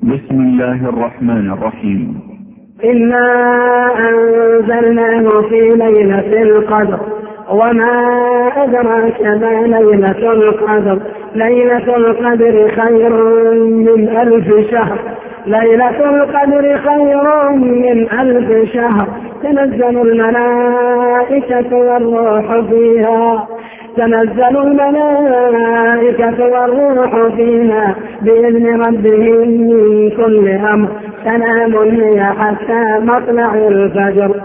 بسم الله الرحمن الرحيم. إنا أنزلناه في ليلة القدر وما أدراك ما ليلة القدر. ليلة القدر خير من 1000 شهر. ليلة القدر خير من 1000 شهر. تنزل الملائكة والروح فيها. تنزل الملائكة والروح فيها بإذن ربهم من كل أمر. سلام هي حتى مطلع الفجر.